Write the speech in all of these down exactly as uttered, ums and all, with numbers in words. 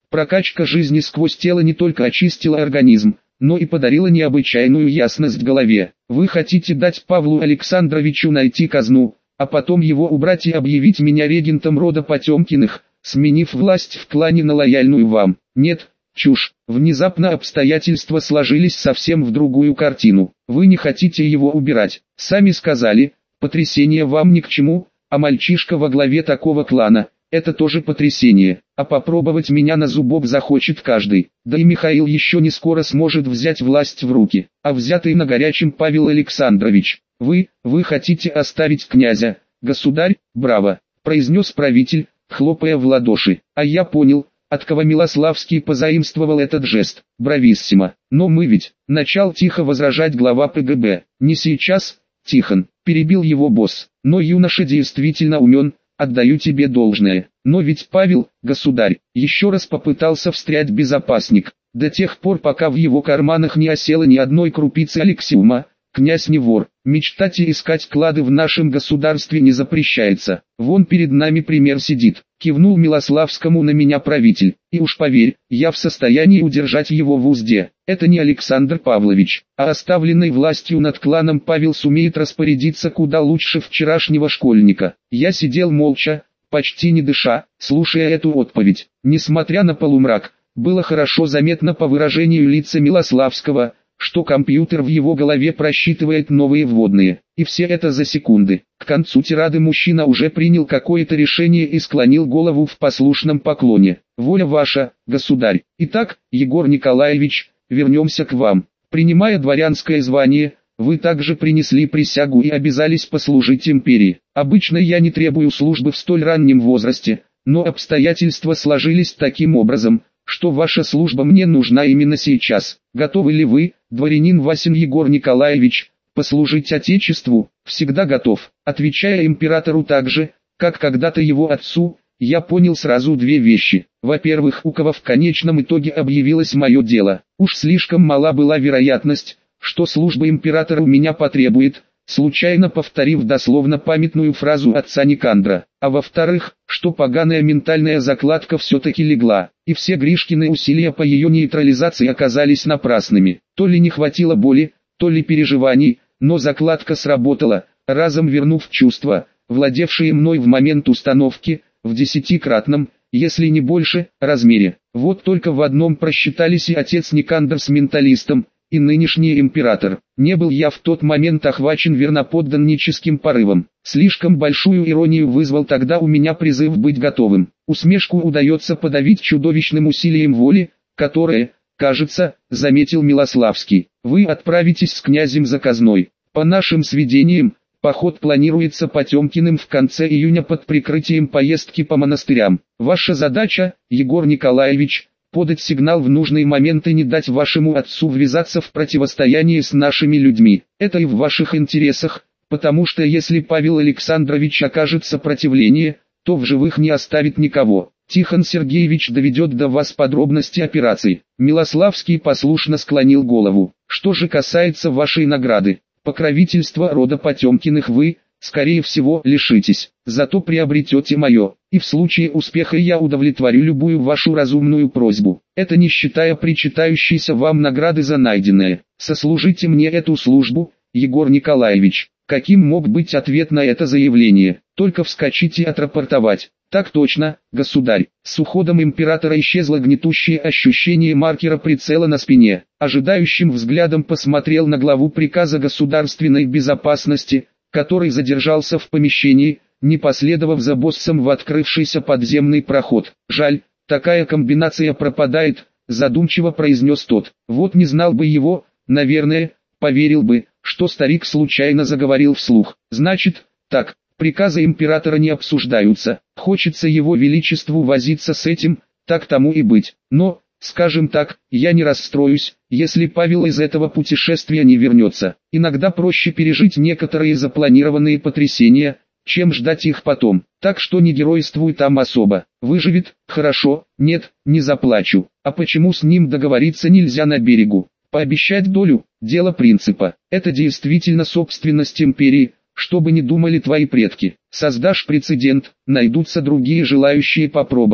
Прокачка жизни сквозь тело не только очистила организм, но и подарила необычайную ясность в голове. Вы хотите дать Павлу Александровичу найти казну, а потом его убрать и объявить меня регентом рода Потемкиных, сменив власть в клане на лояльную вам. Нет, чушь. Внезапно обстоятельства сложились совсем в другую картину. Вы не хотите его убирать. Сами сказали, потрясение вам ни к чему, а мальчишка во главе такого клана – это тоже потрясение. А попробовать меня на зубок захочет каждый. Да и Михаил еще не скоро сможет взять власть в руки. А взятый на горячем Павел Александрович. Вы, вы хотите оставить князя, государь, браво, произнес правитель, хлопая в ладоши. А я понял, от кого Милославский позаимствовал этот жест. Брависсимо. Но мы ведь, начал тихо возражать глава ПГБ. Не сейчас, Тихон, перебил его босс. Но юноша действительно умен, отдаю тебе должное. Но ведь Павел, государь, еще раз попытался встрять безопасник. До тех пор, пока в его карманах не осело ни одной крупицы алексиума, князь не вор. Мечтать и искать клады в нашем государстве не запрещается. Вон перед нами пример сидит. Кивнул Милославскому на меня правитель. И уж поверь, я в состоянии удержать его в узде. Это не Александр Павлович, а оставленный властью над кланом Павел сумеет распорядиться куда лучше вчерашнего школьника. Я сидел молча, почти не дыша, слушая эту отповедь. Несмотря на полумрак, было хорошо заметно по выражению лица Милославского, что компьютер в его голове просчитывает новые вводные, и все это за секунды. К концу тирады мужчина уже принял какое-то решение и склонил голову в послушном поклоне. «Воля ваша, государь. Итак, Егор Николаевич, вернемся к вам. Принимая дворянское звание, вы также принесли присягу и обязались послужить империи. Обычно я не требую службы в столь раннем возрасте, но обстоятельства сложились таким образом, что ваша служба мне нужна именно сейчас. Готовы ли вы, дворянин Васин Егор Николаевич, послужить Отечеству? Всегда готов. Отвечая императору так же, как когда-то его отцу, я понял сразу две вещи. Во-первых, у кого в конечном итоге объявилось мое дело. Уж слишком мала была вероятность, что служба императора меня потребует, случайно повторив дословно памятную фразу отца Никандра. А во-вторых, что поганая ментальная закладка все-таки легла, и все Гришкины усилия по ее нейтрализации оказались напрасными. То ли не хватило боли, то ли переживаний, но закладка сработала, разом вернув чувства, владевшие мной в момент установки, в десятикратном, если не больше, размере. Вот только в одном просчитались и отец Никандр с менталистом, и нынешний император. Не был я в тот момент охвачен верноподданническим порывом. Слишком большую иронию вызвал тогда у меня призыв быть готовым. Усмешку удается подавить чудовищным усилием воли, которое, кажется, заметил Милославский. Вы отправитесь с князем за казной. По нашим сведениям, поход планируется Потемкиным в конце июня под прикрытием поездки по монастырям. Ваша задача, Егор Николаевич, подать сигнал в нужный момент и не дать вашему отцу ввязаться в противостояние с нашими людьми. Это и в ваших интересах, потому что если Павел Александрович окажет сопротивление, то в живых не оставит никого. Тихон Сергеевич доведет до вас подробности операции. Милославский послушно склонил голову. Что же касается вашей награды, покровительства рода Потемкиных вы, скорее всего, лишитесь, зато приобретете мое, и в случае успеха я удовлетворю любую вашу разумную просьбу, это не считая причитающейся вам награды за найденное. Сослужите мне эту службу, Егор Николаевич. Каким мог быть ответ на это заявление? Только вскочить и отрапортовать. Так точно, государь. С уходом императора исчезло гнетущее ощущение маркера прицела на спине. Ожидающим взглядом посмотрел на главу приказа государственной безопасности, который задержался в помещении, не последовав за боссом в открывшийся подземный проход. «Жаль, такая комбинация пропадает», — задумчиво произнес тот. «Вот не знал бы его, наверное, поверил бы, что старик случайно заговорил вслух. Значит, так, приказы императора не обсуждаются, хочется его величеству возиться с этим, так тому и быть. Но, скажем так, я не расстроюсь, если Павел из этого путешествия не вернется. Иногда проще пережить некоторые запланированные потрясения, чем ждать их потом. Так что не геройствуй там особо. Выживет, хорошо, нет, не заплачу. А почему с ним договориться нельзя на берегу? Пообещать долю – дело принципа. Это действительно собственность империи, что бы ни думали твои предки. Создашь прецедент, найдутся другие желающие попробовать.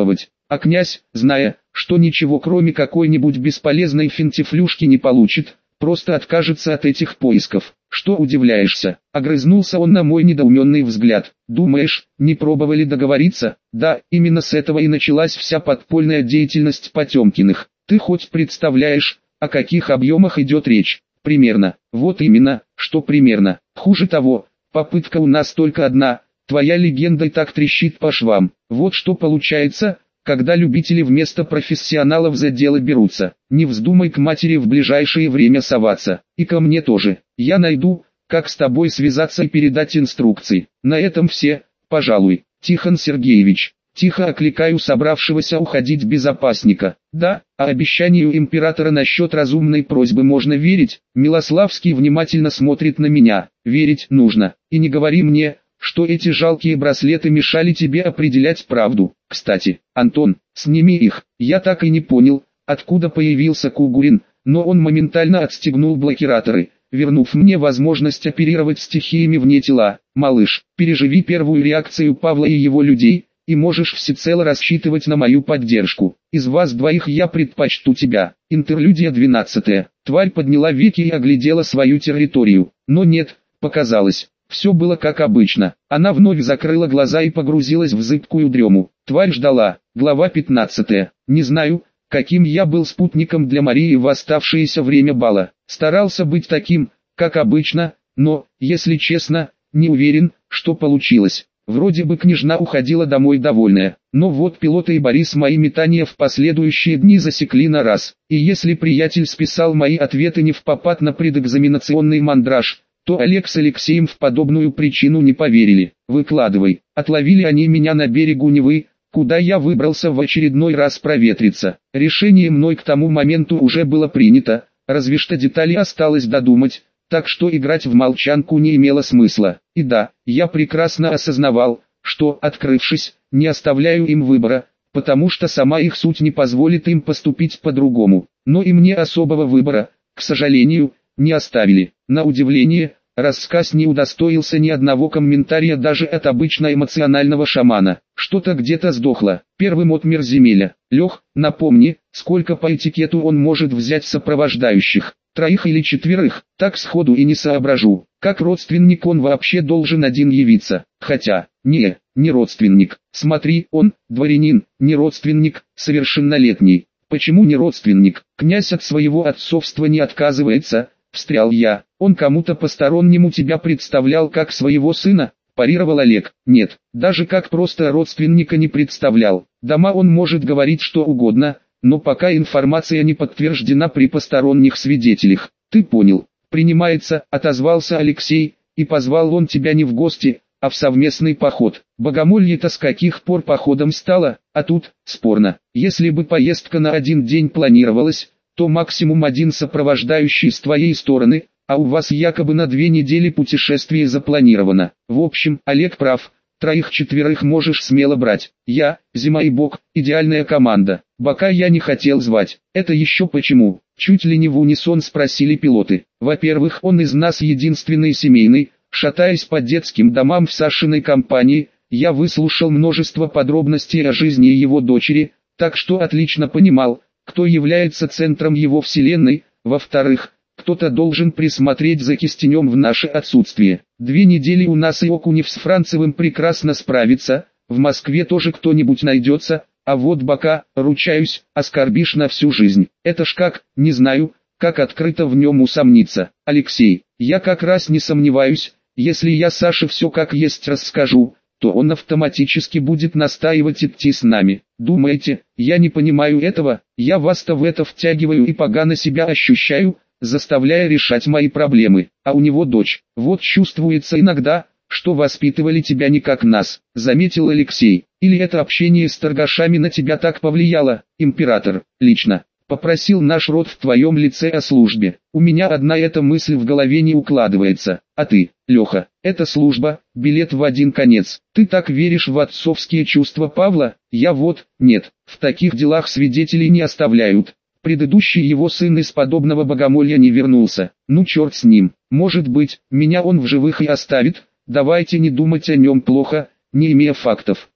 А князь, зная, что ничего кроме какой-нибудь бесполезной финтифлюшки не получит, просто откажется от этих поисков. Что удивляешься? Огрызнулся он на мой недоуменный взгляд. Думаешь, не пробовали договориться? Да, именно с этого и началась вся подпольная деятельность Потемкиных. Ты хоть представляешь, о каких объемах идет речь? Примерно. Вот именно, что примерно. Хуже того, попытка у нас только одна, твоя легенда и так трещит по швам. Вот что получается, когда любители вместо профессионалов за дело берутся. Не вздумай к матери в ближайшее время соваться. И ко мне тоже. Я найду, как с тобой связаться и передать инструкции. На этом все, пожалуй. Тихон Сергеевич. Тихо окликаю собравшегося уходить безопасника. Да, а обещанию императора насчет разумной просьбы можно верить? Милославский внимательно смотрит на меня. Верить нужно. И не говори мне, что эти жалкие браслеты мешали тебе определять правду. Кстати, Антон, сними их. Я так и не понял, откуда появился Кугурин, но он моментально отстегнул блокираторы, вернув мне возможность оперировать стихиями вне тела. Малыш, переживи первую реакцию Павла и его людей, и можешь всецело рассчитывать на мою поддержку. Из вас двоих я предпочту тебя. Интерлюдия двенадцатая. Тварь подняла веки и оглядела свою территорию. Но нет, показалось. Все было как обычно. Она вновь закрыла глаза и погрузилась в зыбкую дрему. Тварь ждала. Глава пятнадцатая. Не знаю, каким я был спутником для Марии в оставшееся время бала. Старался быть таким, как обычно, но, если честно, не уверен, что получилось. Вроде бы княжна уходила домой довольная, но вот пилота и Борис мои метания в последующие дни засекли на раз. И если приятель списал мои ответы не впопад на предэкзаменационный мандраж, то Олег с Алексеем в подобную причину не поверили. Выкладывай. Отловили они меня на берегу Невы, куда я выбрался в очередной раз проветриться. Решение мной к тому моменту уже было принято, разве что детали осталось додумать, так что играть в молчанку не имело смысла. И да, я прекрасно осознавал, что, открывшись, не оставляю им выбора, потому что сама их суть не позволит им поступить по-другому. Но и мне особого выбора, к сожалению, не оставили. На удивление, рассказ не удостоился ни одного комментария даже от обычно эмоционального шамана. Что-то где-то сдохло. Первым отмер земеля. Лех, напомни, сколько по этикету он может взять сопровождающих? Троих или четверых? Так сходу и не соображу. Как родственник он вообще должен один явиться? Хотя, не, не родственник. Смотри, он, дворянин, не родственник, совершеннолетний. Почему не родственник? Князь от своего отцовства не отказывается, встрял я. Он кому-то постороннему тебя представлял как своего сына? Парировал Олег. Нет, даже как просто родственника не представлял. Дома он может говорить что угодно, но пока информация не подтверждена при посторонних свидетелях. Ты понял. Принимается, отозвался Алексей, и позвал он тебя не в гости, а в совместный поход. Богомолье-то с каких пор походом стало, а тут, спорно. Если бы поездка на один день планировалась, то максимум один сопровождающий с твоей стороны, а у вас якобы на две недели путешествие запланировано. В общем, Олег прав, троих-четверых можешь смело брать. Я, Зима и Бог, идеальная команда. Бока я не хотел звать. Это еще почему? Чуть ли не в унисон спросили пилоты. Во-первых, он из нас единственный семейный. Шатаясь по детским домам в Сашиной компании, я выслушал множество подробностей о жизни его дочери, так что отлично понимал, кто является центром его вселенной. Во-вторых, кто-то должен присмотреть за Кистенем в наше отсутствие. Две недели у нас и Окунев с Францевым прекрасно справится, в Москве тоже кто-нибудь найдется, а вот Бока, ручаюсь, оскорбишь на всю жизнь. Это ж как, не знаю, как открыто в нем усомниться. Алексей, я как раз не сомневаюсь, если я Саше все как есть расскажу, то он автоматически будет настаивать идти с нами. Думаете, я не понимаю этого? Я вас-то в это втягиваю и погано себя ощущаю, заставляя решать мои проблемы. А у него дочь. Вот чувствуется иногда, что воспитывали тебя не как нас, заметил Алексей. Или это общение с торгашами на тебя так повлияло? Император, лично, попросил наш род в твоем лице о службе. У меня одна эта мысль в голове не укладывается. А ты, Леха, это служба, билет в один конец. Ты так веришь в отцовские чувства Павла? Я вот, нет, в таких делах свидетелей не оставляют. Предыдущий его сын из подобного богомолья не вернулся. Ну черт с ним. Может быть, меня он в живых и оставит? Давайте не думать о нем плохо, не имея фактов.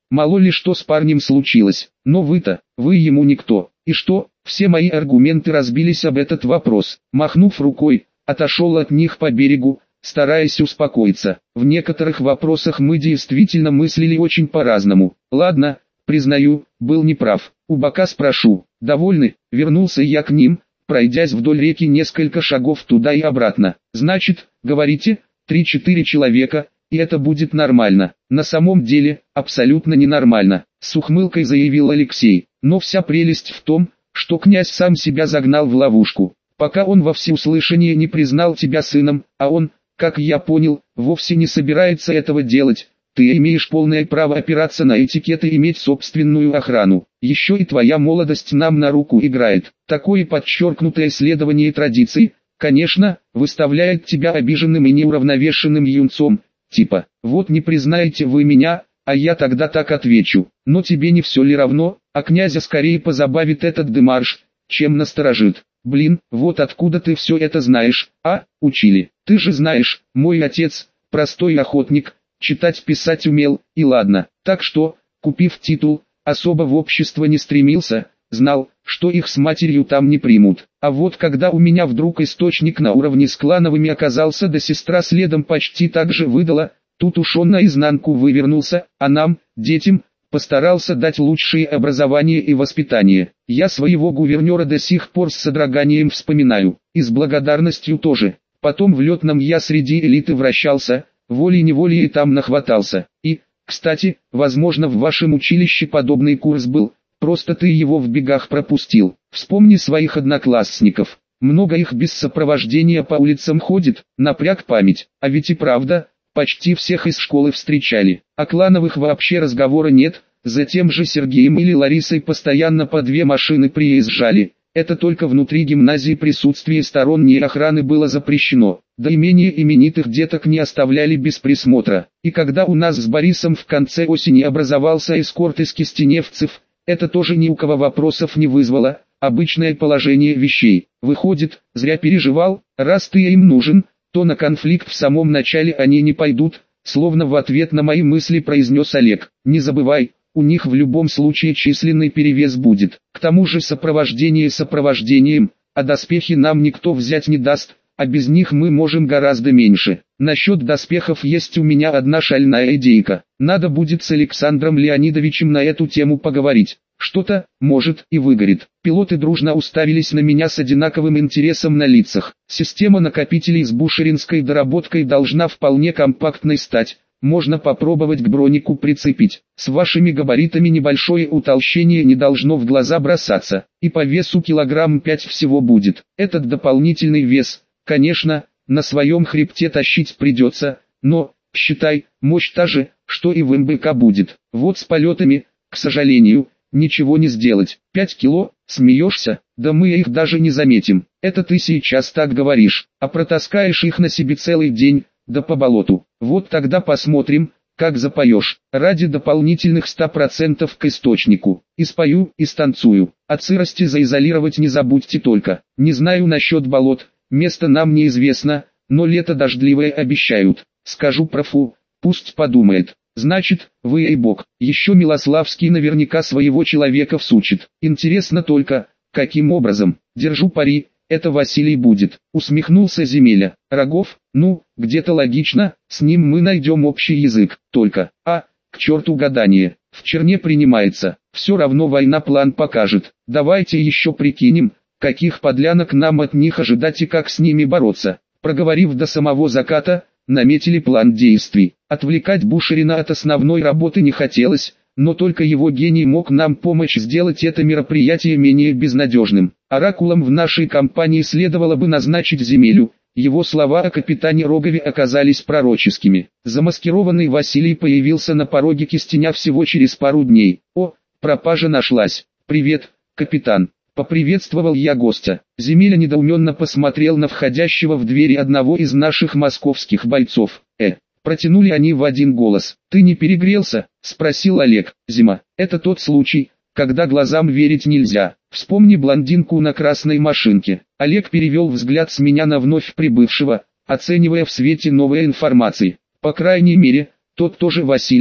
Мало ли что с парнем случилось, но вы-то, вы ему никто. И что, все мои аргументы разбились об этот вопрос. Махнув рукой, отошел от них по берегу, стараясь успокоиться. В некоторых вопросах мы действительно мыслили очень по-разному. Ладно, признаю, был неправ. У бока спрошу. Довольны? Вернулся я к ним, пройдясь вдоль реки несколько шагов туда и обратно. Значит, говорите, три-четыре человека, и это будет нормально. На самом деле, абсолютно ненормально, с ухмылкой заявил Алексей. Но вся прелесть в том, что князь сам себя загнал в ловушку. Пока он во всеуслышание не признал тебя сыном, а он, как я понял, вовсе не собирается этого делать, ты имеешь полное право опираться на этикет и иметь собственную охрану. Еще и твоя молодость нам на руку играет. Такое подчеркнутое следование традиций, конечно, выставляет тебя обиженным и неуравновешенным юнцом. Типа, вот не признаете вы меня, а я тогда так отвечу. Но тебе не все ли равно, а князя скорее позабавит этот демарш, чем насторожит. Блин, вот откуда ты все это знаешь, а, учили. Ты же знаешь, мой отец, простой охотник, читать-писать умел, и ладно. Так что, купив титул, особо в общество не стремился, знал, что их с матерью там не примут. А вот когда у меня вдруг источник на уровне с клановыми оказался, да сестра следом почти так же выдала, тут уж он наизнанку вывернулся, а нам, детям, постарался дать лучшее образование и воспитание. Я своего гувернера до сих пор с содроганием вспоминаю, и с благодарностью тоже. Потом в летном я среди элиты вращался, волей-неволей и там нахватался. И, кстати, возможно в вашем училище подобный курс был, просто ты его в бегах пропустил. Вспомни своих одноклассников. Много их без сопровождения по улицам ходит, напряг память. А ведь и правда, почти всех из школы встречали. О клановых вообще разговора нет, за тем же Сергеем или Ларисой постоянно по две машины приезжали. Это только внутри гимназии присутствие сторонней охраны было запрещено, да и менее именитых деток не оставляли без присмотра. И когда у нас с Борисом в конце осени образовался эскорт из кистеневцев, это тоже ни у кого вопросов не вызвало, обычное положение вещей. Выходит, зря переживал, раз ты им нужен, то на конфликт в самом начале они не пойдут, словно в ответ на мои мысли произнес Олег. Не забывай, у них в любом случае численный перевес будет. К тому же сопровождение сопровождением, а доспехи нам никто взять не даст, а без них мы можем гораздо меньше. Насчет доспехов есть у меня одна шальная идейка. Надо будет с Александром Леонидовичем на эту тему поговорить. Что-то, может, и выгорит. Пилоты дружно уставились на меня с одинаковым интересом на лицах. Система накопителей с бушеринской доработкой должна вполне компактной стать. Можно попробовать к бронику прицепить. С вашими габаритами небольшое утолщение не должно в глаза бросаться. И по весу килограмм пять всего будет. Этот дополнительный вес, конечно, на своем хребте тащить придется, но, считай, мощь та же, что и в эм бэ ка будет. Вот с полетами, к сожалению, ничего не сделать. Пять кило, смеешься? Да мы их даже не заметим. Это ты сейчас так говоришь, а протаскаешь их на себе целый день, да по болоту. Вот тогда посмотрим, как запоешь. Ради дополнительных ста процентов к источнику. И спою, и станцую. От сырости заизолировать не забудьте только. Не знаю насчет болот, место нам неизвестно, но лето дождливое обещают. Скажу профу, пусть подумает. Значит, вы ей бог. Еще Милославский наверняка своего человека всучит. Интересно только, каким образом. Держу пари, это Василий будет. Усмехнулся Земеля. Рогов, ну, где-то логично, с ним мы найдем общий язык. Только, а, к черту гадание. В черне принимается. Все равно война план покажет. Давайте еще прикинем, каких подлянок нам от них ожидать и как с ними бороться. Проговорив до самого заката, наметили план действий. Отвлекать Бушерина от основной работы не хотелось, но только его гений мог нам помочь сделать это мероприятие менее безнадежным. Оракулом в нашей компании следовало бы назначить Земелю. Его слова о капитане Рогове оказались пророческими. Замаскированный Василий появился на пороге Кистеня всего через пару дней. О, пропажа нашлась. Привет, капитан. Поприветствовал я гостя. Земеля недоуменно посмотрел на входящего в двери одного из наших московских бойцов. Э, протянули они в один голос. Ты не перегрелся? Спросил Олег. Зима, это тот случай, когда глазам верить нельзя. Вспомни блондинку на красной машинке. Олег перевел взгляд с меня на вновь прибывшего, оценивая в свете новой информации. По крайней мере, тот тоже Василий,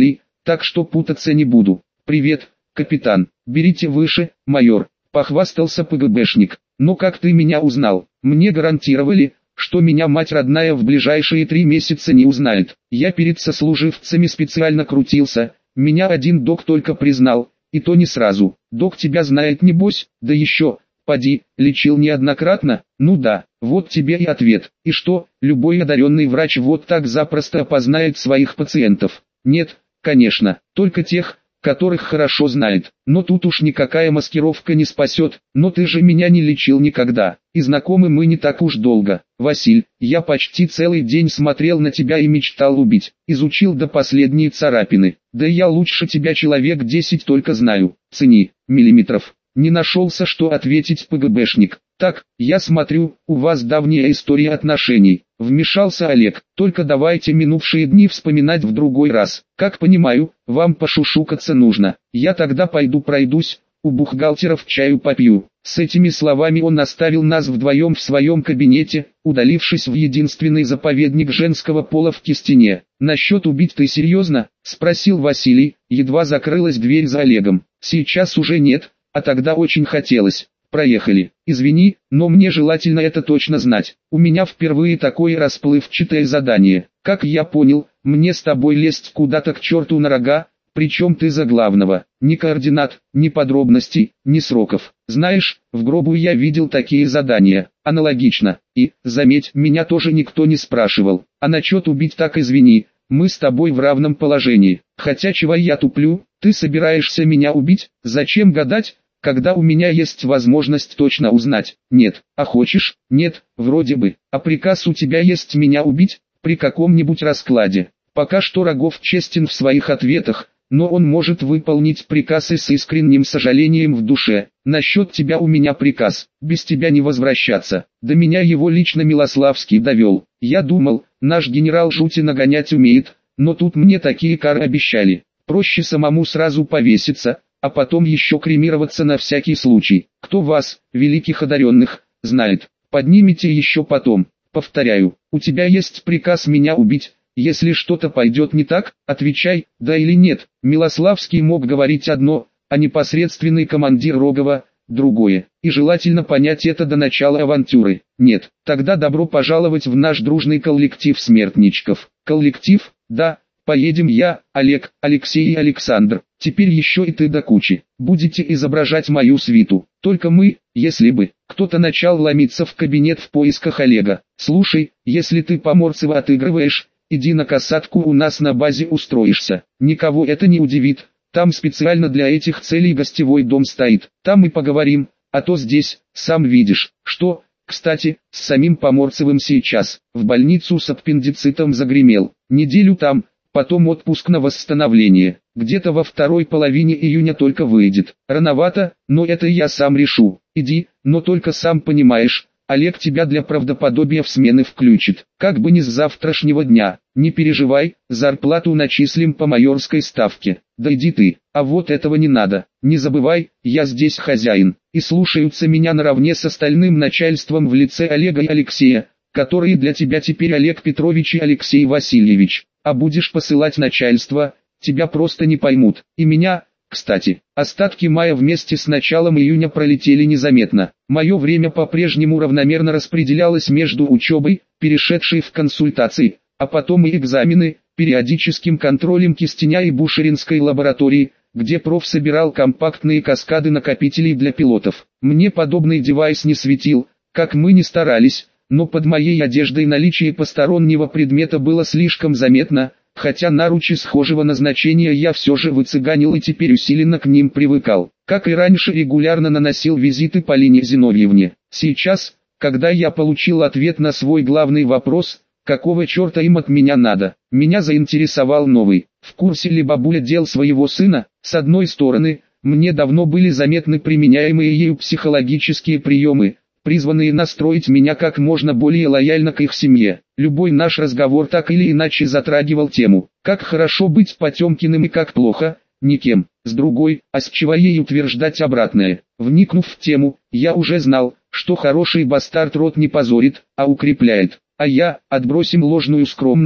так что путаться не буду. Привет, капитан, берите выше, майор, похвастался ПГБшник. Но как ты меня узнал? Мне гарантировали, что меня мать родная в ближайшие три месяца не узнает. Я перед сослуживцами специально крутился, меня один док только признал, и то не сразу. Док тебя знает небось, да еще, поди, лечил неоднократно, ну да, вот тебе и ответ. И что, любой одаренный врач вот так запросто опознает своих пациентов? Нет, конечно, только тех, которых хорошо знает. Но тут уж никакая маскировка не спасет. Но ты же меня не лечил никогда, и знакомы мы не так уж долго. Василь, я почти целый день смотрел на тебя и мечтал убить. Изучил до последней царапины. Да я лучше тебя человек десять только знаю. Цени, миллиметров. Не нашелся, что ответить ПГБшник. Так, я смотрю, у вас давняя история отношений. Вмешался Олег. Только давайте минувшие дни вспоминать в другой раз. Как понимаю, вам пошушукаться нужно. Я тогда пойду пройдусь, у бухгалтеров чаю попью. С этими словами он оставил нас вдвоем в своем кабинете, удалившись в единственный заповедник женского пола в Кистине. «Насчет убить ты серьезно?» – спросил Василий, едва закрылась дверь за Олегом. «Сейчас уже нет, а тогда очень хотелось. Проехали. Извини, но мне желательно это точно знать. У меня впервые такое расплывчатое задание. Как я понял, мне с тобой лезть куда-то к черту на рога, причем ты за главного. Ни координат, ни подробностей, ни сроков. Знаешь, в гробу я видел такие задания. Аналогично. И, заметь, меня тоже никто не спрашивал. А насчет убить так извини, мы с тобой в равном положении. Хотя чего я туплю, ты собираешься меня убить? Зачем гадать, когда у меня есть возможность точно узнать? Нет. А хочешь? Нет, вроде бы. А приказ у тебя есть меня убить? При каком-нибудь раскладе. Пока что Рогов честен в своих ответах, но он может выполнить приказ и с искренним сожалением в душе. Насчет тебя у меня приказ, без тебя не возвращаться. До меня его лично Милославский довел. Я думал, наш генерал жути нагонять умеет, но тут мне такие кары обещали. Проще самому сразу повеситься, а потом еще кремироваться на всякий случай. Кто вас, великих одаренных, знает, поднимите еще потом. Повторяю, у тебя есть приказ меня убить. Если что-то пойдет не так, отвечай, да или нет. Милославский мог говорить одно, а непосредственный командир Рогова – другое. И желательно понять это до начала авантюры. Нет, тогда добро пожаловать в наш дружный коллектив смертничков. Коллектив, да, поедем я, Олег, Алексей и Александр. Теперь еще и ты до кучи. Будете изображать мою свиту. Только мы, если бы, кто-то начал ломиться в кабинет в поисках Олега. Слушай, если ты Поморцева отыгрываешь, иди на касатку, у нас на базе устроишься. Никого это не удивит. Там специально для этих целей гостевой дом стоит. Там и поговорим, а то здесь, сам видишь. Что, кстати, с самим Поморцевым сейчас. В больницу с аппендицитом загремел. Неделю там, потом отпуск на восстановление. Где-то во второй половине июня только выйдет. Рановато, но это я сам решу. Иди, но только сам понимаешь, Олег тебя для правдоподобия в смены включит. Как бы не с завтрашнего дня. Не переживай, зарплату начислим по майорской ставке. Да иди ты, а вот этого не надо. Не забывай, я здесь хозяин. И слушаются меня наравне с остальным начальством в лице Олега и Алексея, которые для тебя теперь Олег Петрович и Алексей Васильевич. А будешь посылать начальство, тебя просто не поймут. И меня, кстати. Остатки мая вместе с началом июня пролетели незаметно. Мое время по-прежнему равномерно распределялось между учебой, перешедшей в консультации, а потом и экзамены, периодическим контролем Кистеня и Бушеринской лаборатории, где проф собирал компактные каскады накопителей для пилотов. Мне подобный девайс не светил, как мы ни старались, но под моей одеждой наличие постороннего предмета было слишком заметно, хотя наручи схожего назначения я все же выцыганил и теперь усиленно к ним привыкал. Как и раньше регулярно наносил визиты Полине Зиновьевне. Сейчас, когда я получил ответ на свой главный вопрос, какого черта им от меня надо, меня заинтересовал новый. В курсе ли бабуля дел своего сына? С одной стороны, мне давно были заметны применяемые ею психологические приемы, призванные настроить меня как можно более лояльно к их семье. Любой наш разговор так или иначе затрагивал тему, как хорошо быть Потемкиным и как плохо, никем. С другой, а с чего ей утверждать обратное? Вникнув в тему, я уже знал, что хороший бастард род не позорит, а укрепляет. А я, отбросим ложную скромность,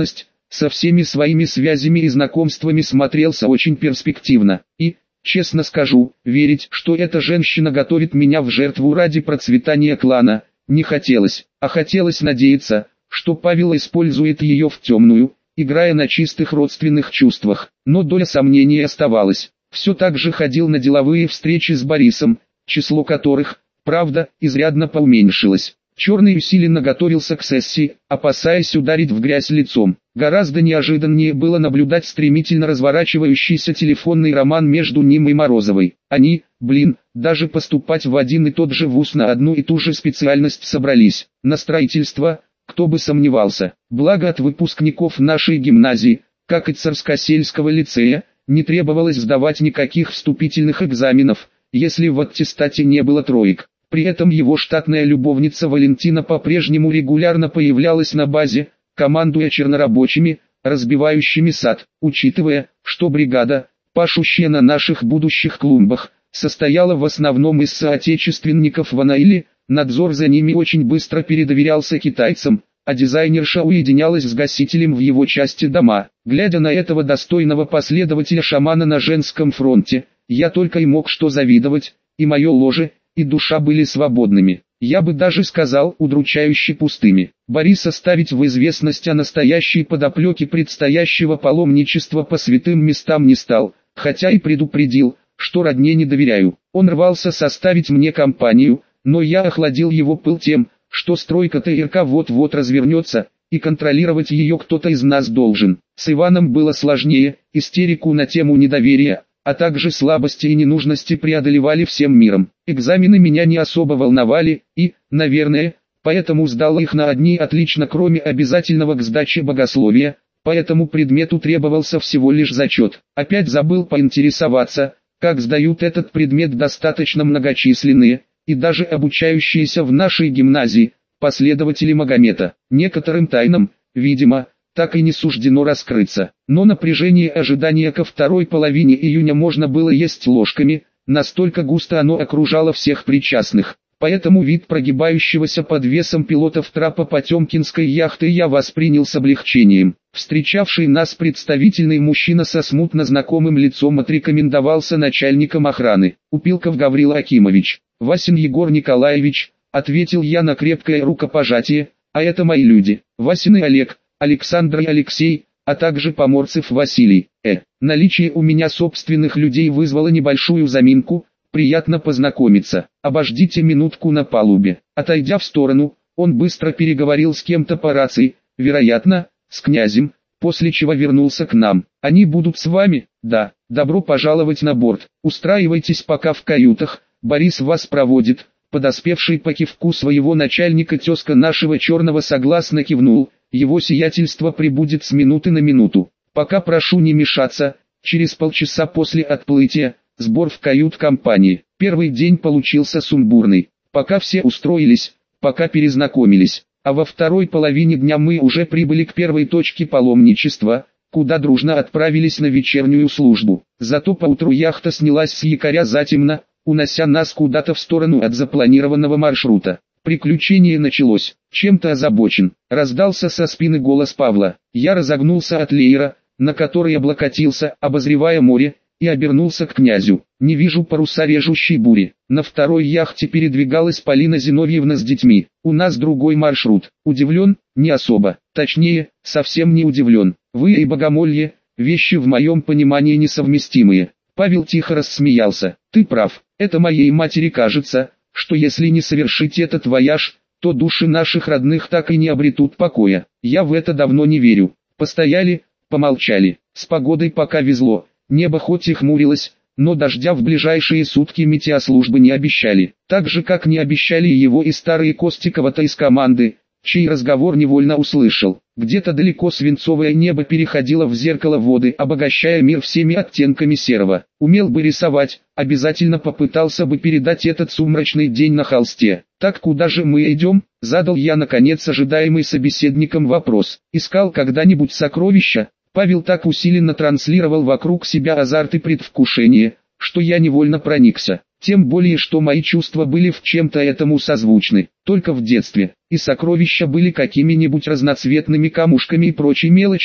со всеми своими связями и знакомствами смотрелся очень перспективно. И, честно скажу, верить, что эта женщина готовит меня в жертву ради процветания клана, не хотелось, а хотелось надеяться, что Павел использует ее в темную, играя на чистых родственных чувствах. Но доля сомнений оставалась. Все так же ходил на деловые встречи с Борисом, число которых, правда, изрядно поуменьшилось. Черный усиленно готовился к сессии, опасаясь ударить в грязь лицом. Гораздо неожиданнее было наблюдать стремительно разворачивающийся телефонный роман между ним и Морозовой. Они, блин, даже поступать в один и тот же вуз на одну и ту же специальность собрались. На строительство, кто бы сомневался. Благо от выпускников нашей гимназии, как и Царскосельского лицея, не требовалось сдавать никаких вступительных экзаменов, если в аттестате не было троек. При этом его штатная любовница Валентина по-прежнему регулярно появлялась на базе, командуя чернорабочими, разбивающими сад. Учитывая, что бригада, пашущая на наших будущих клумбах, состояла в основном из соотечественников Ванаили, надзор за ними очень быстро передоверялся китайцам, а дизайнерша уединялась с гасителем в его части дома. Глядя на этого достойного последователя шамана на женском фронте, я только и мог что завидовать, и мое ложе, и душа были свободными. Я бы даже сказал, удручающе пустыми. Бориса ставить в известность о настоящей подоплеке предстоящего паломничества по святым местам не стал, хотя и предупредил, что родне не доверяю. Он рвался составить мне компанию, но я охладил его пыл тем, что стройка ТРК вот-вот развернется, и контролировать ее кто-то из нас должен. С Иваном было сложнее, истерику на тему недоверия, а также слабости и ненужности преодолевали всем миром. Экзамены меня не особо волновали, и, наверное, поэтому сдал их на одни отлично, кроме обязательного к сдаче богословия, по этому предмету требовался всего лишь зачет. Опять забыл поинтересоваться, как сдают этот предмет достаточно многочисленные, и даже обучающиеся в нашей гимназии, последователи Магомета. Некоторым тайнам, видимо, так и не суждено раскрыться. Но напряжение ожидания ко второй половине июня можно было есть ложками, настолько густо оно окружало всех причастных. Поэтому вид прогибающегося под весом пилотов трапа Потемкинской яхты я воспринял с облегчением. Встречавший нас представительный мужчина со смутно знакомым лицом отрекомендовался начальником охраны. Упилков Гаврил Акимович. Васин Егор Николаевич, ответил я на крепкое рукопожатие, а это мои люди. Васин и Олег, Александр и Алексей, а также Поморцев Василий. Э, наличие у меня собственных людей вызвало небольшую заминку, приятно познакомиться. Обождите минутку на палубе. Отойдя в сторону, он быстро переговорил с кем-то по рации, вероятно, с князем, после чего вернулся к нам. Они будут с вами? Да. Добро пожаловать на борт. Устраивайтесь пока в каютах, Борис вас проводит. Подоспевший по кивку своего начальника тезка нашего черного согласно кивнул. Его сиятельство прибудет с минуты на минуту. Пока прошу не мешаться. Через полчаса после отплытия, сбор в кают-компании. Первый день получился сумбурный. Пока все устроились, пока перезнакомились. А во второй половине дня мы уже прибыли к первой точке паломничества, куда дружно отправились на вечернюю службу. Зато поутру яхта снялась с якоря затемно, унося нас куда-то в сторону от запланированного маршрута. Приключение началось. Чем-то озабочен. Раздался со спины голос Павла. Я разогнулся от леера, на который облокотился, обозревая море, и обернулся к князю. Не вижу паруса режущей бури. На второй яхте передвигалась Полина Зиновьевна с детьми. У нас другой маршрут. Удивлен? Не особо. Точнее, совсем не удивлен. Вы и богомолье, вещи в моем понимании несовместимые. Павел тихо рассмеялся. Ты прав. Это моей матери кажется, что если не совершить этот вояж, то души наших родных так и не обретут покоя. Я в это давно не верю. Постояли, помолчали. С погодой пока везло. Небо хоть и хмурилось, но дождя в ближайшие сутки метеослужбы не обещали. Так же как не обещали его и старые Костикова-то из команды, чей разговор невольно услышал. Где-то далеко свинцовое небо переходило в зеркало воды, обогащая мир всеми оттенками серого. Умел бы рисовать, обязательно попытался бы передать этот сумрачный день на холсте. Так куда же мы идем? Задал я наконец ожидаемый собеседником вопрос. Искал когда-нибудь сокровища? Павел так усиленно транслировал вокруг себя азарт и предвкушение, что я невольно проникся. Тем более, что мои чувства были в чем-то этому созвучны. Только в детстве. И сокровища были какими-нибудь разноцветными камушками и прочей мелочью.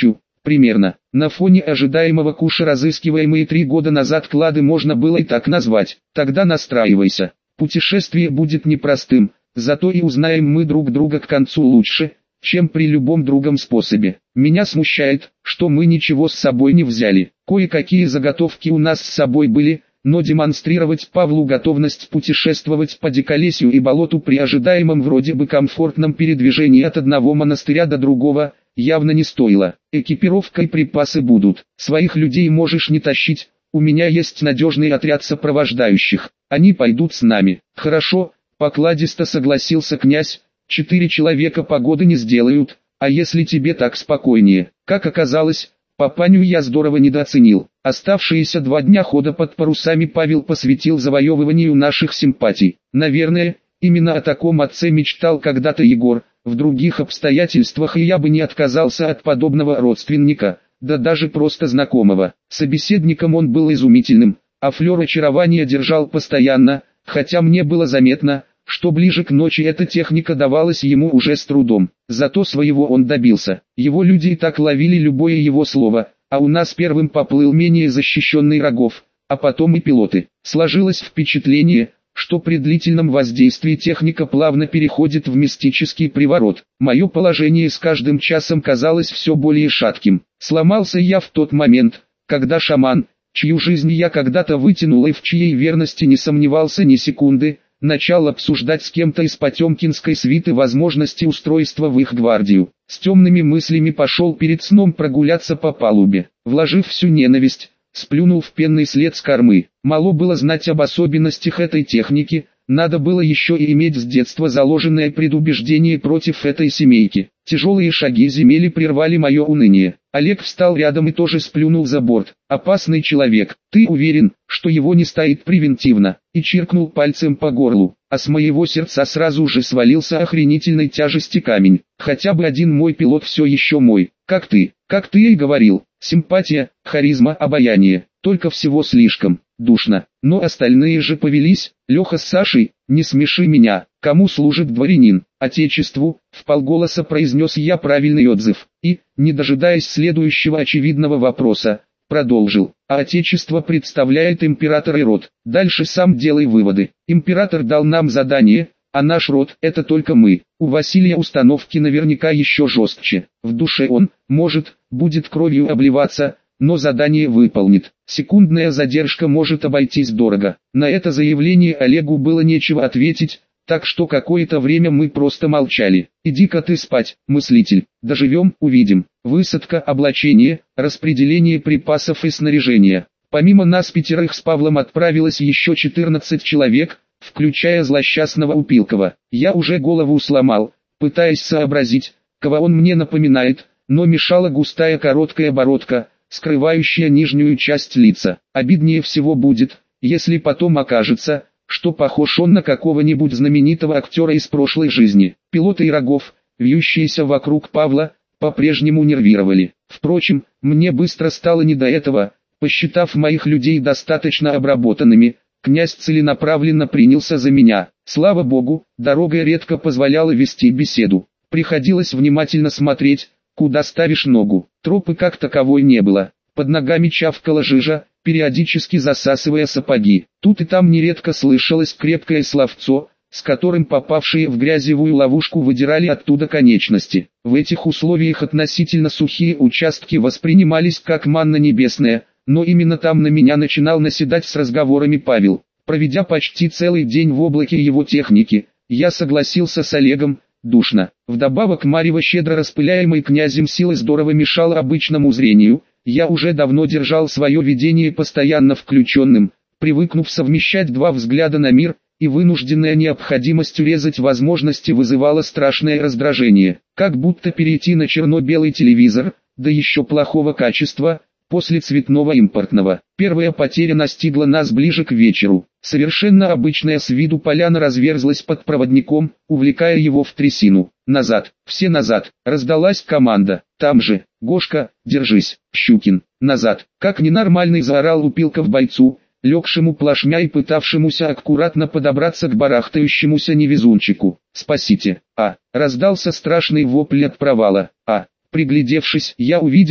примерно. На фоне ожидаемого куша разыскиваемые три года назад клады можно было и так назвать. Тогда настраивайся. Путешествие будет непростым, зато и узнаем мы друг друга к концу лучше, чем при любом другом способе. Меня смущает, что мы ничего с собой не взяли. Кое-какие заготовки у нас с собой были, но демонстрировать Павлу готовность путешествовать по диколесью и болоту при ожидаемом вроде бы комфортном передвижении от одного монастыря до другого, явно не стоило. Экипировка и припасы будут. Своих людей можешь не тащить, у меня есть надежный отряд сопровождающих. Они пойдут с нами. Хорошо, покладисто согласился князь. Четыре человека погоды не сделают, а если тебе так спокойнее? Как оказалось, Папаню я здорово недооценил. Оставшиеся два дня хода под парусами Павел посвятил завоевыванию наших симпатий. Наверное, именно о таком отце мечтал когда-то Егор. В других обстоятельствах и я бы не отказался от подобного родственника, да даже просто знакомого. Собеседником он был изумительным, а флёр очарования держал постоянно, хотя мне было заметно, что ближе к ночи эта техника давалась ему уже с трудом. Зато своего он добился. Его люди и так ловили любое его слово, а у нас первым поплыл менее защищенный Рогов, а потом и пилоты. Сложилось впечатление, что при длительном воздействии техника плавно переходит в мистический приворот. Мое положение с каждым часом казалось все более шатким. Сломался я в тот момент, когда шаман, чью жизнь я когда-то вытянул и в чьей верности не сомневался ни секунды, начал обсуждать с кем-то из потемкинской свиты возможности устройства в их гвардию. С темными мыслями пошел перед сном прогуляться по палубе. Вложив всю ненависть, сплюнул в пенный след с кормы. Мало было знать об особенностях этой техники, надо было еще и иметь с детства заложенное предубеждение против этой семейки. Тяжелые шаги земли прервали мое уныние. Олег встал рядом и тоже сплюнул за борт. «Опасный человек, ты уверен, что его не стоит превентивно?» И чиркнул пальцем по горлу. А с моего сердца сразу же свалился охренительной тяжести камень. Хотя бы один мой пилот все еще мой. Как ты, как ты и говорил, симпатия, харизма, обаяние. Только всего слишком душно. Но остальные же повелись. Леха с Сашей, не смеши меня. Кому служит дворянин? Отечеству, вполголоса произнес я правильный отзыв. И, не дожидаясь следующего очевидного вопроса, продолжил. А отечество представляет император и род. Дальше сам делай выводы. Император дал нам задание, а наш род – это только мы. У Василия установки наверняка еще жестче. В душе он, может, будет кровью обливаться, но задание выполнит. Секундная задержка может обойтись дорого. На это заявление Олегу было нечего ответить, так что какое-то время мы просто молчали. «Иди-ка ты спать, мыслитель, доживем, увидим». Высадка, облачение, распределение припасов и снаряжения. Помимо нас пятерых с Павлом отправилось еще четырнадцать человек, включая злосчастного Упилкова. Я уже голову сломал, пытаясь сообразить, кого он мне напоминает, но мешала густая короткая бородка, скрывающая нижнюю часть лица. Обиднее всего будет, если потом окажется, что похож он на какого-нибудь знаменитого актера из прошлой жизни. Пилоты и Рогов, вьющиеся вокруг Павла, по-прежнему нервировали. Впрочем, мне быстро стало не до этого. Посчитав моих людей достаточно обработанными, князь целенаправленно принялся за меня. Слава богу, дорога редко позволяла вести беседу. Приходилось внимательно смотреть, куда ставишь ногу. Тропы как таковой не было. Под ногами чавкала жижа, периодически засасывая сапоги. Тут и там нередко слышалось крепкое словцо, с которым попавшие в грязевую ловушку выдирали оттуда конечности. В этих условиях относительно сухие участки воспринимались как манна небесная, но именно там на меня начинал наседать с разговорами Павел. Проведя почти целый день в облаке его техники, я согласился с Олегом. Душно. Вдобавок марево щедро распыляемой князем силы здорово мешало обычному зрению. Я уже давно держал свое видение постоянно включенным, привыкнув совмещать два взгляда на мир, и вынужденная необходимость урезать возможности вызывала страшное раздражение. Как будто перейти на черно-белый телевизор, да еще плохого качества, после цветного импортного. Первая потеря настигла нас ближе к вечеру. Совершенно обычная с виду поляна разверзлась под проводником, увлекая его в трясину. «Назад! Все назад!» — раздалась команда. «Там же! Гошка, держись! Щукин! Назад!» Как ненормальный заорал Упилков бойцу, легшему плашмя и пытавшемуся аккуратно подобраться к барахтающемуся невезунчику. «Спасите!» А! Раздался страшный вопль от провала. А! Приглядевшись, я увидел,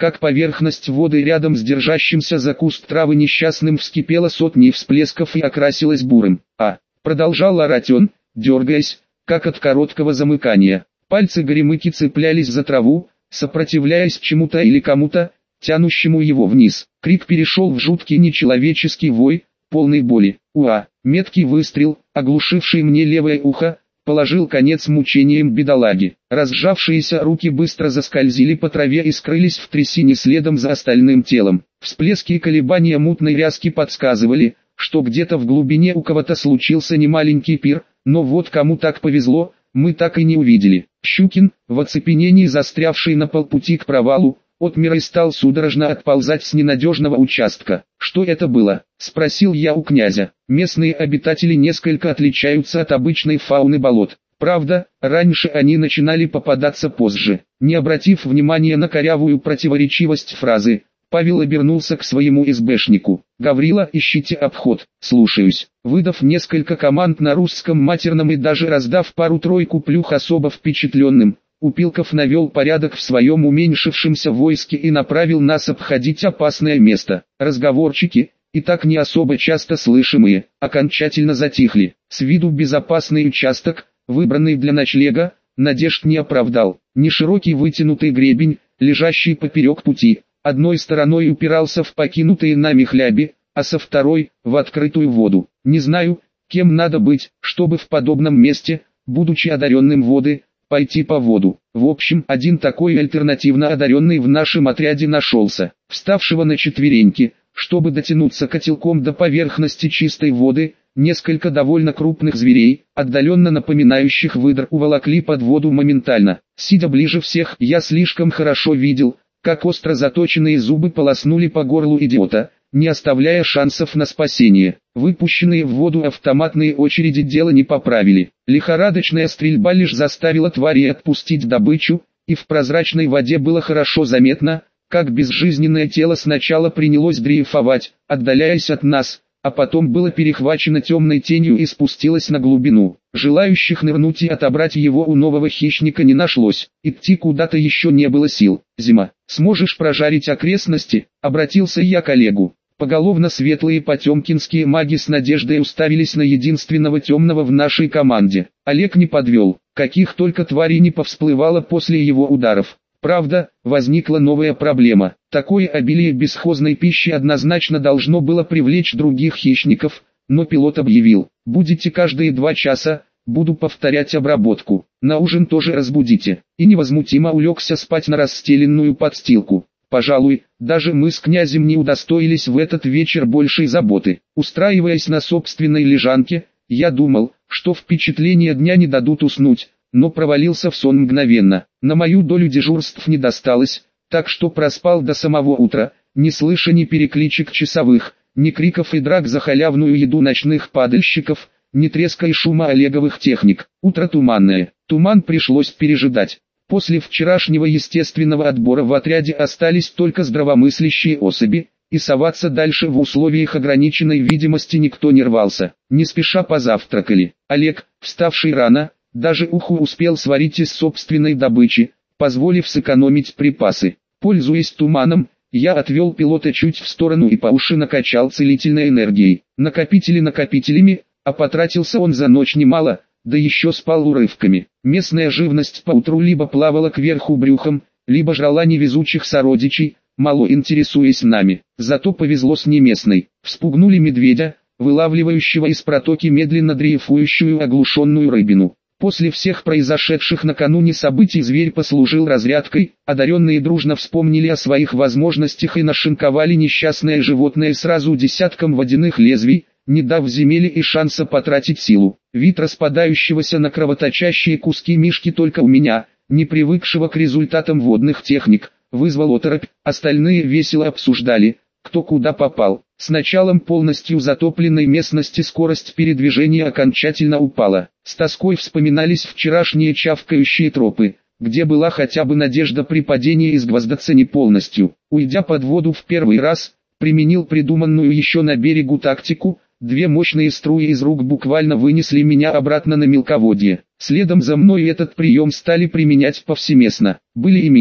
как поверхность воды рядом с держащимся за куст травы несчастным вскипела сотней всплесков и окрасилась бурым. А, продолжал орать он, дергаясь, как от короткого замыкания. Пальцы Горемыки цеплялись за траву, сопротивляясь чему-то или кому-то, тянущему его вниз. Крик перешел в жуткий нечеловеческий вой, полный боли. Уа! Меткий выстрел, оглушивший мне левое ухо, положил конец мучениям бедолаги. Разжавшиеся руки быстро заскользили по траве и скрылись в трясине следом за остальным телом. Всплески и колебания мутной ряски подсказывали, что где-то в глубине у кого-то случился немаленький пир, но вот кому так повезло, мы так и не увидели. Щукин, в оцепенении застрявший на полпути к провалу, отмер и стал судорожно отползать с ненадежного участка. «Что это было?» – спросил я у князя. «Местные обитатели несколько отличаются от обычной фауны болот. Правда, раньше они начинали попадаться позже». Не обратив внимания на корявую противоречивость фразы, Павел обернулся к своему избэшнику. «Гаврила, ищите обход». «Слушаюсь». Выдав несколько команд на русском матерном и даже раздав пару-тройку плюх особо впечатленным, Упилков навел порядок в своем уменьшившемся войске и направил нас обходить опасное место. Разговорчики, и так не особо часто слышимые, окончательно затихли. С виду безопасный участок, выбранный для ночлега, надежд не оправдал. Неширокий вытянутый гребень, лежащий поперек пути, одной стороной упирался в покинутые нами хляби, а со второй – в открытую воду. Не знаю, кем надо быть, чтобы в подобном месте, будучи одаренным воды, пойти по воду. В общем, один такой альтернативно одаренный в нашем отряде нашелся. Вставшего на четвереньки, чтобы дотянуться котелком до поверхности чистой воды, несколько довольно крупных зверей, отдаленно напоминающих выдр, уволокли под воду моментально. Сидя ближе всех, я слишком хорошо видел, как остро заточенные зубы полоснули по горлу идиота, не оставляя шансов на спасение. Выпущенные в воду автоматные очереди дело не поправили. Лихорадочная стрельба лишь заставила твари отпустить добычу, и в прозрачной воде было хорошо заметно, как безжизненное тело сначала принялось дрейфовать, отдаляясь от нас, а потом было перехвачено темной тенью и спустилось на глубину. Желающих нырнуть и отобрать его у нового хищника не нашлось. Идти куда-то еще не было сил. «Зима, сможешь прожарить окрестности?» — обратился я к Олегу. Поголовно светлые потемкинские маги с надеждой уставились на единственного темного в нашей команде. Олег не подвел, каких только тварей не повсплывало после его ударов. Правда, возникла новая проблема. Такое обилие бесхозной пищи однозначно должно было привлечь других хищников, но пилот объявил: «Будете каждые два часа, буду повторять обработку, на ужин тоже разбудите», и невозмутимо улегся спать на расстеленную подстилку. Пожалуй, даже мы с князем не удостоились в этот вечер большей заботы. Устраиваясь на собственной лежанке, я думал, что впечатления дня не дадут уснуть, но провалился в сон мгновенно. На мою долю дежурств не досталось, так что проспал до самого утра, не слыша ни перекличек часовых, ни криков и драк за халявную еду ночных падальщиков, ни треска и шума Олеговых техник. Утро туманное, туман пришлось пережидать. После вчерашнего естественного отбора в отряде остались только здравомыслящие особи, и соваться дальше в условиях ограниченной видимости никто не рвался. Не спеша позавтракали. Олег, вставший рано, даже уху успел сварить из собственной добычи, позволив сэкономить припасы. Пользуясь туманом, я отвел пилота чуть в сторону и по уши накачал целительной энергией. Накопители накопителями, а потратился он за ночь немало, да еще спал урывками. Местная живность поутру либо плавала кверху брюхом, либо жрала невезучих сородичей, мало интересуясь нами. Зато повезло с неместной. Вспугнули медведя, вылавливающего из протоки медленно дрейфующую оглушенную рыбину. После всех произошедших накануне событий зверь послужил разрядкой, одаренные дружно вспомнили о своих возможностях и нашинковали несчастное животное сразу десятком водяных лезвий, не дав земеле и шанса потратить силу. Вид распадающегося на кровоточащие куски мишки только у меня, не привыкшего к результатам водных техник, вызвал оторопь. Остальные весело обсуждали, кто куда попал. С началом полностью затопленной местности скорость передвижения окончательно упала. С тоской вспоминались вчерашние чавкающие тропы, где была хотя бы надежда при падении изгвоздаться не полностью. Уйдя под воду в первый раз, применил придуманную еще на берегу тактику. Две мощные струи из рук буквально вынесли меня обратно на мелководье. Следом за мной этот прием стали применять повсеместно. Были и минусы.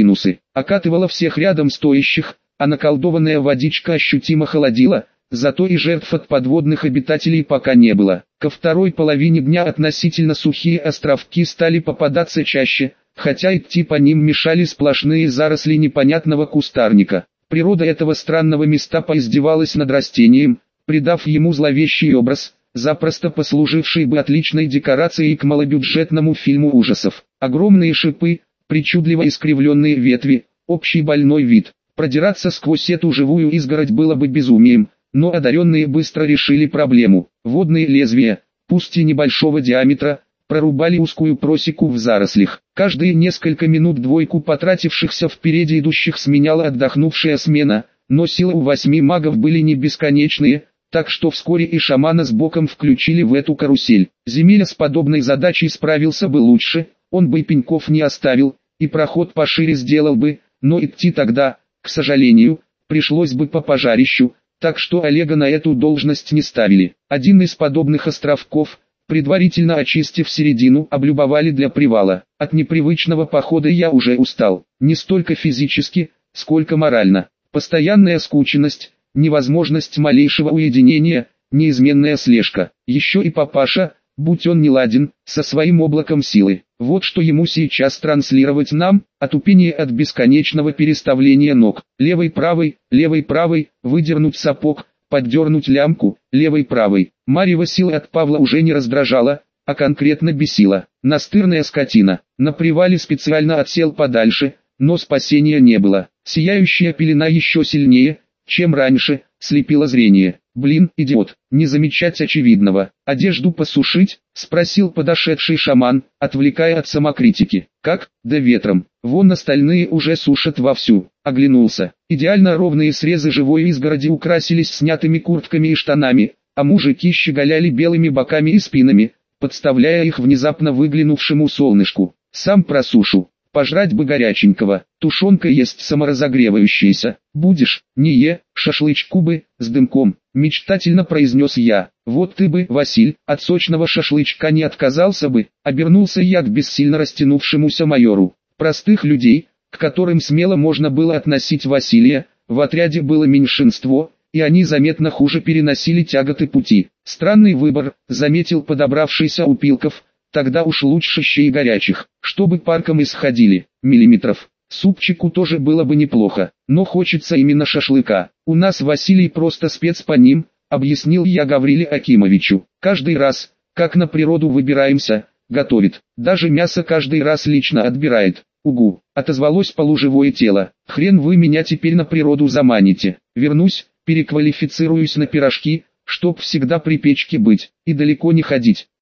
окатывала всех рядом стоящих, а наколдованная водичка ощутимо холодила, зато и жертв от подводных обитателей пока не было. Ко второй половине дня относительно сухие островки стали попадаться чаще, хотя идти по ним мешали сплошные заросли непонятного кустарника. Природа этого странного места поиздевалась над растением, придав ему зловещий образ, запросто послуживший бы отличной декорацией к малобюджетному фильму ужасов. Огромные шипы, причудливо искривленные ветви, общий больной вид. Продираться сквозь эту живую изгородь было бы безумием, но одаренные быстро решили проблему. Водные лезвия, пусть и небольшого диаметра, прорубали узкую просеку в зарослях. Каждые несколько минут двойку потратившихся впереди идущих сменяла отдохнувшая смена, но силы у восьми магов были не бесконечные, так что вскоре и шамана с боком включили в эту карусель. Земеля с подобной задачей справился бы лучше, он бы пеньков не оставил, и проход пошире сделал бы, но идти тогда, к сожалению, пришлось бы по пожарищу, так что Олега на эту должность не ставили. Один из подобных островков, предварительно очистив середину, облюбовали для привала. От непривычного похода я уже устал, не столько физически, сколько морально. Постоянная скученность, невозможность малейшего уединения, неизменная слежка. Еще и папаша, будь он неладен, со своим облаком силы. Вот что ему сейчас транслировать нам, отупение от бесконечного переставления ног. Левый-правый, левый-правый, выдернуть сапог, поддернуть лямку, левой-правой. Марьева сила от Павла уже не раздражала, а конкретно бесила. Настырная скотина. На привале специально отсел подальше, но спасения не было. Сияющая пелена еще сильнее, чем раньше, слепила зрение. «Блин, идиот, не замечать очевидного. Одежду посушить?» — спросил подошедший шаман, отвлекая от самокритики. «Как? Да ветром. Вон остальные уже сушат вовсю». Оглянулся. Идеально ровные срезы живой изгороди украсились снятыми куртками и штанами, а мужики щеголяли белыми боками и спинами, подставляя их внезапно выглянувшему солнышку. «Сам просушу. Пожрать бы горяченького, тушенка есть саморазогревающаяся. Будешь, не е, шашлычку бы, с дымком», — мечтательно произнес я. «Вот ты бы, Василь, от сочного шашлычка не отказался бы», — обернулся я к бессильно растянувшемуся майору. Простых людей, к которым смело можно было относить Василия, в отряде было меньшинство, и они заметно хуже переносили тяготы пути. «Странный выбор», — заметил подобравшийся у Пилков. «Тогда уж лучше щей горячих, чтобы парком исходили, миллиметров. Супчику тоже было бы неплохо, но хочется именно шашлыка. У нас Василий просто спец по ним», — объяснил я Гавриле Акимовичу. «Каждый раз, как на природу выбираемся, готовит. Даже мясо каждый раз лично отбирает». «Угу», — отозвалось полуживое тело. «Хрен вы меня теперь на природу заманите. Вернусь, переквалифицируюсь на пирожки, чтоб всегда при печке быть, и далеко не ходить».